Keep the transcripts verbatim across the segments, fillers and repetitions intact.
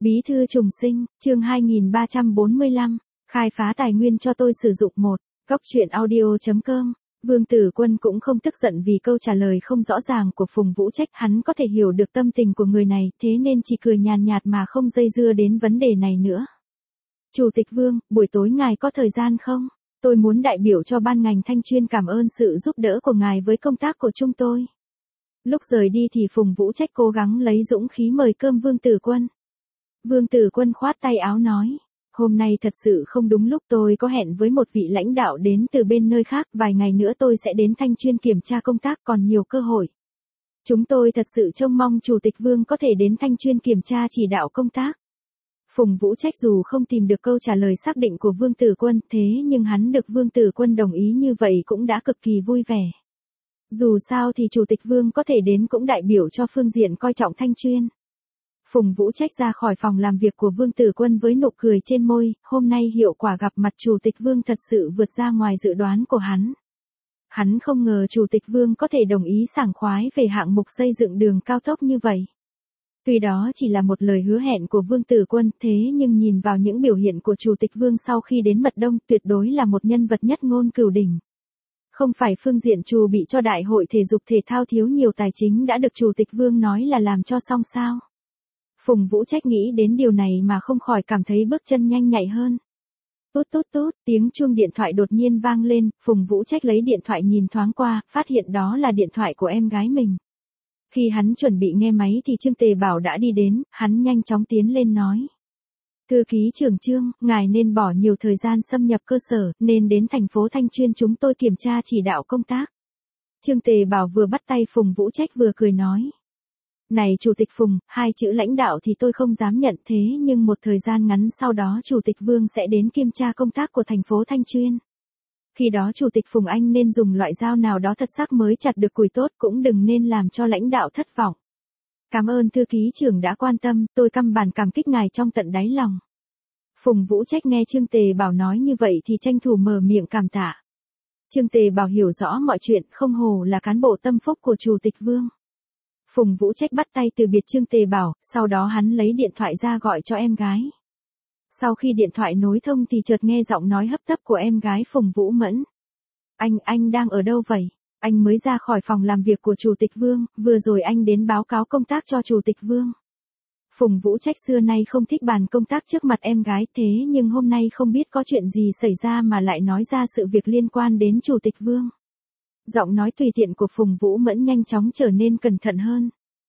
Bí thư trùng sinh, chương hai nghìn ba trăm bốn mươi lăm, khai phá tài nguyên cho tôi sử dụng một, góc truyện audio chấm com. Vương Tử Quân cũng không tức giận vì câu trả lời không rõ ràng của Phùng Vũ Trách, hắn có thể hiểu được tâm tình của người này, thế nên chỉ cười nhàn nhạt mà không dây dưa đến vấn đề này nữa. Chủ tịch Vương, buổi tối ngài có thời gian không? Tôi muốn đại biểu cho ban ngành thanh chuyên cảm ơn sự giúp đỡ của ngài với công tác của chúng tôi. Lúc rời đi thì Phùng Vũ Trách cố gắng lấy dũng khí mời cơm Vương Tử Quân. Vương Tử Quân khoát tay áo nói, hôm nay thật sự không đúng lúc, tôi có hẹn với một vị lãnh đạo đến từ bên nơi khác, vài ngày nữa tôi sẽ đến thanh chuyên kiểm tra công tác, còn nhiều cơ hội. Chúng tôi thật sự trông mong Chủ tịch Vương có thể đến thanh chuyên kiểm tra chỉ đạo công tác. Phùng Vũ Trách dù không tìm được câu trả lời xác định của Vương Tử Quân, thế nhưng hắn được Vương Tử Quân đồng ý như vậy cũng đã cực kỳ vui vẻ. Dù sao thì Chủ tịch Vương có thể đến cũng đại biểu cho phương diện coi trọng thanh chuyên. Phùng Vũ Trách ra khỏi phòng làm việc của Vương Tử Quân với nụ cười trên môi, hôm nay hiệu quả gặp mặt Chủ tịch Vương thật sự vượt ra ngoài dự đoán của hắn. Hắn không ngờ Chủ tịch Vương có thể đồng ý sảng khoái về hạng mục xây dựng đường cao tốc như vậy. Tuy đó chỉ là một lời hứa hẹn của Vương Tử Quân, thế nhưng nhìn vào những biểu hiện của Chủ tịch Vương sau khi đến Mật Đông, tuyệt đối là một nhân vật nhất ngôn cửu đỉnh. Không phải phương diện chuẩn bị cho đại hội thể dục thể thao thiếu nhiều tài chính đã được Chủ tịch Vương nói là làm cho xong sao. Phùng Vũ Trách nghĩ đến điều này mà không khỏi cảm thấy bước chân nhanh nhạy hơn. Tút tút tút, tiếng chuông điện thoại đột nhiên vang lên, Phùng Vũ Trách lấy điện thoại nhìn thoáng qua, phát hiện đó là điện thoại của em gái mình. Khi hắn chuẩn bị nghe máy thì Trương Tề Bảo đã đi đến, hắn nhanh chóng tiến lên nói. Thư ký trưởng Trương, ngài nên bỏ nhiều thời gian xâm nhập cơ sở, nên đến thành phố Thanh Chuyên chúng tôi kiểm tra chỉ đạo công tác. Trương Tề Bảo vừa bắt tay Phùng Vũ Trách vừa cười nói. Này Chủ tịch Phùng, hai chữ lãnh đạo thì tôi không dám nhận, thế nhưng một thời gian ngắn sau đó Chủ tịch Vương sẽ đến kiểm tra công tác của thành phố Thanh Chuyên. Khi đó Chủ tịch Phùng anh nên dùng loại dao nào đó thật sắc mới chặt được củi tốt, cũng đừng nên làm cho lãnh đạo thất vọng. Cảm ơn thư ký trưởng đã quan tâm, tôi căm bản cảm kích ngài trong tận đáy lòng. Phùng Vũ Trách nghe Trương Tề Bảo nói như vậy thì tranh thủ mở miệng cảm tạ. Trương Tề Bảo hiểu rõ mọi chuyện, không hồ là cán bộ tâm phúc của Chủ tịch Vương. Phùng Vũ Trách bắt tay từ biệt Trương Tề Bảo, sau đó hắn lấy điện thoại ra gọi cho em gái. Sau khi điện thoại nối thông thì chợt nghe giọng nói hấp tấp của em gái Phùng Vũ Mẫn. Anh, anh đang ở đâu vậy? Anh mới ra khỏi phòng làm việc của Chủ tịch Vương, vừa rồi anh đến báo cáo công tác cho Chủ tịch Vương. Phùng Vũ Trách xưa nay không thích bàn công tác trước mặt em gái, thế nhưng hôm nay không biết có chuyện gì xảy ra mà lại nói ra sự việc liên quan đến Chủ tịch Vương. Giọng nói tùy tiện của Phùng Vũ Mẫn nhanh chóng trở nên cẩn thận hơn.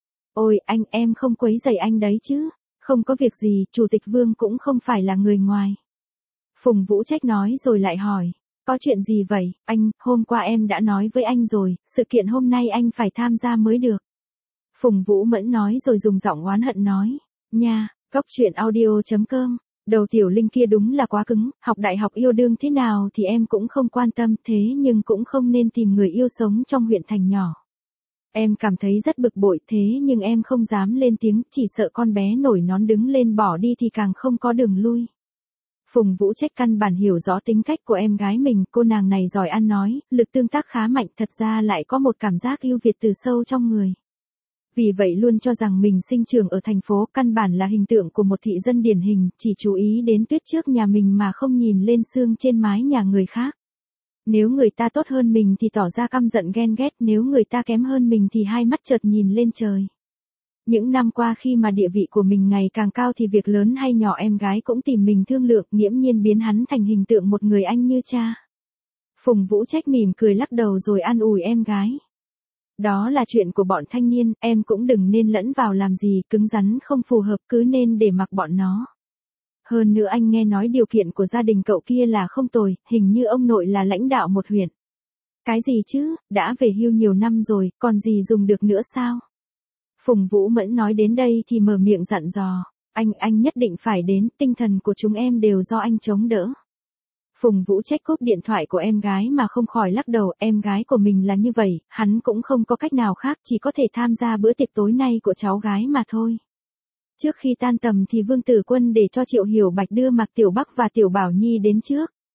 Ôi anh, em không quấy rầy anh đấy chứ? Không có việc gì, Chủ tịch Vương cũng không phải là người ngoài. Phùng Vũ Trách nói rồi lại hỏi. Có chuyện gì vậy, anh? Hôm qua em đã nói với anh rồi, sự kiện hôm nay anh phải tham gia mới được. Phùng Vũ Mẫn nói rồi dùng giọng oán hận nói. Nha, góc truyện audio chấm com. Đầu tiểu linh kia đúng là quá cứng, học đại học yêu đương thế nào thì em cũng không quan tâm, thế nhưng cũng không nên tìm người yêu sống trong huyện thành nhỏ. Em cảm thấy rất bực bội, thế nhưng em không dám lên tiếng, chỉ sợ con bé nổi nón đứng lên bỏ đi thì càng không có đường lui. Phùng Vũ Trách căn bản hiểu rõ tính cách của em gái mình, cô nàng này giỏi ăn nói, lực tương tác khá mạnh, thật ra lại có một cảm giác yêu Việt từ sâu trong người. Vì vậy luôn cho rằng mình sinh trưởng ở thành phố, căn bản là hình tượng của một thị dân điển hình, chỉ chú ý đến tuyết trước nhà mình mà không nhìn lên sương trên mái nhà người khác. Nếu người ta tốt hơn mình thì tỏ ra căm giận ghen ghét, nếu người ta kém hơn mình thì hai mắt chợt nhìn lên trời. Những năm qua khi mà địa vị của mình ngày càng cao thì việc lớn hay nhỏ em gái cũng tìm mình thương lượng, nghiễm nhiên biến hắn thành hình tượng một người anh như cha. Phùng Vũ Trách mỉm cười lắc đầu rồi an ủi em gái. Đó là chuyện của bọn thanh niên, em cũng đừng nên lẫn vào làm gì, cứng rắn không phù hợp cứ nên để mặc bọn nó. Hơn nữa anh nghe nói điều kiện của gia đình cậu kia là không tồi, hình như ông nội là lãnh đạo một huyện. Cái gì chứ, đã về hưu nhiều năm rồi, còn gì dùng được nữa sao? Phùng Vũ Mẫn nói đến đây thì mở miệng dặn dò. Anh, anh nhất định phải đến, tinh thần của chúng em đều do anh chống đỡ. Phùng Vũ Trách cúp điện thoại của em gái mà không khỏi lắc đầu, em gái của mình là như vậy, hắn cũng không có cách nào khác, chỉ có thể tham gia bữa tiệc tối nay của cháu gái mà thôi. Trước khi tan tầm thì Vương Tử Quân để cho Triệu Hiểu Bạch đưa Mạc Tiểu Bắc và Tiểu Bảo Nhi đến trước.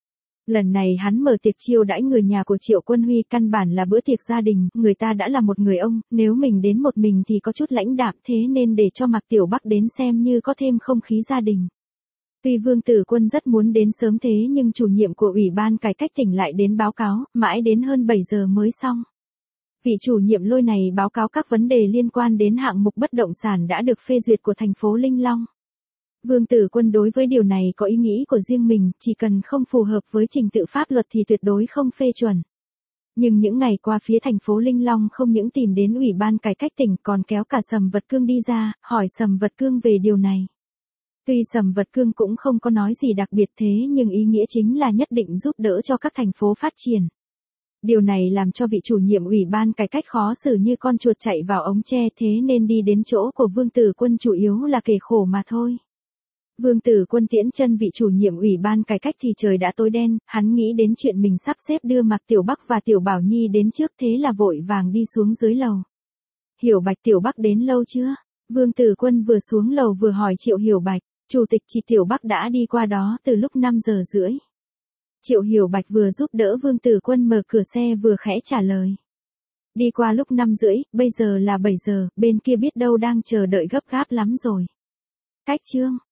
Lần này hắn mở tiệc chiêu đãi người nhà của Triệu Quân Huy, căn bản là bữa tiệc gia đình, người ta đã là một người ông, nếu mình đến một mình thì có chút lãnh đạm, thế nên để cho Mạc Tiểu Bắc đến xem như có thêm không khí gia đình. Tuy Vương Tử Quân rất muốn đến sớm thế nhưng chủ nhiệm của Ủy ban Cải cách tỉnh lại đến báo cáo, mãi đến hơn bảy giờ mới xong. Vị chủ nhiệm Lôi này báo cáo các vấn đề liên quan đến hạng mục bất động sản đã được phê duyệt của thành phố Linh Long. Vương Tử Quân đối với điều này có ý nghĩ của riêng mình, chỉ cần không phù hợp với trình tự pháp luật thì tuyệt đối không phê chuẩn. Nhưng những ngày qua phía thành phố Linh Long không những tìm đến Ủy ban Cải cách tỉnh còn kéo cả Sầm Vật Cương đi ra, hỏi Sầm Vật Cương về điều này. Tuy Sầm Vật Cương cũng không có nói gì đặc biệt thế nhưng ý nghĩa chính là nhất định giúp đỡ cho các thành phố phát triển. Điều này làm cho vị chủ nhiệm Ủy ban Cải cách khó xử như con chuột chạy vào ống tre, thế nên đi đến chỗ của Vương Tử Quân chủ yếu là kể khổ mà thôi. Vương Tử Quân tiễn chân vị chủ nhiệm Ủy ban Cải cách thì trời đã tối đen, hắn nghĩ đến chuyện mình sắp xếp đưa Mạc Tiểu Bắc và Tiểu Bảo Nhi đến trước, thế là vội vàng đi xuống dưới lầu. Hiểu Bạch, Tiểu Bắc đến lâu chưa? Vương Tử Quân vừa xuống lầu vừa hỏi Triệu Hiểu Bạch. Chủ tịch chị, Tiểu Bắc đã đi qua đó từ lúc năm giờ rưỡi. Triệu Hiểu Bạch vừa giúp đỡ Vương Tử Quân mở cửa xe vừa khẽ trả lời. Đi qua lúc năm rưỡi, bây giờ là bảy giờ, bên kia biết đâu đang chờ đợi gấp gáp lắm rồi. Cách chương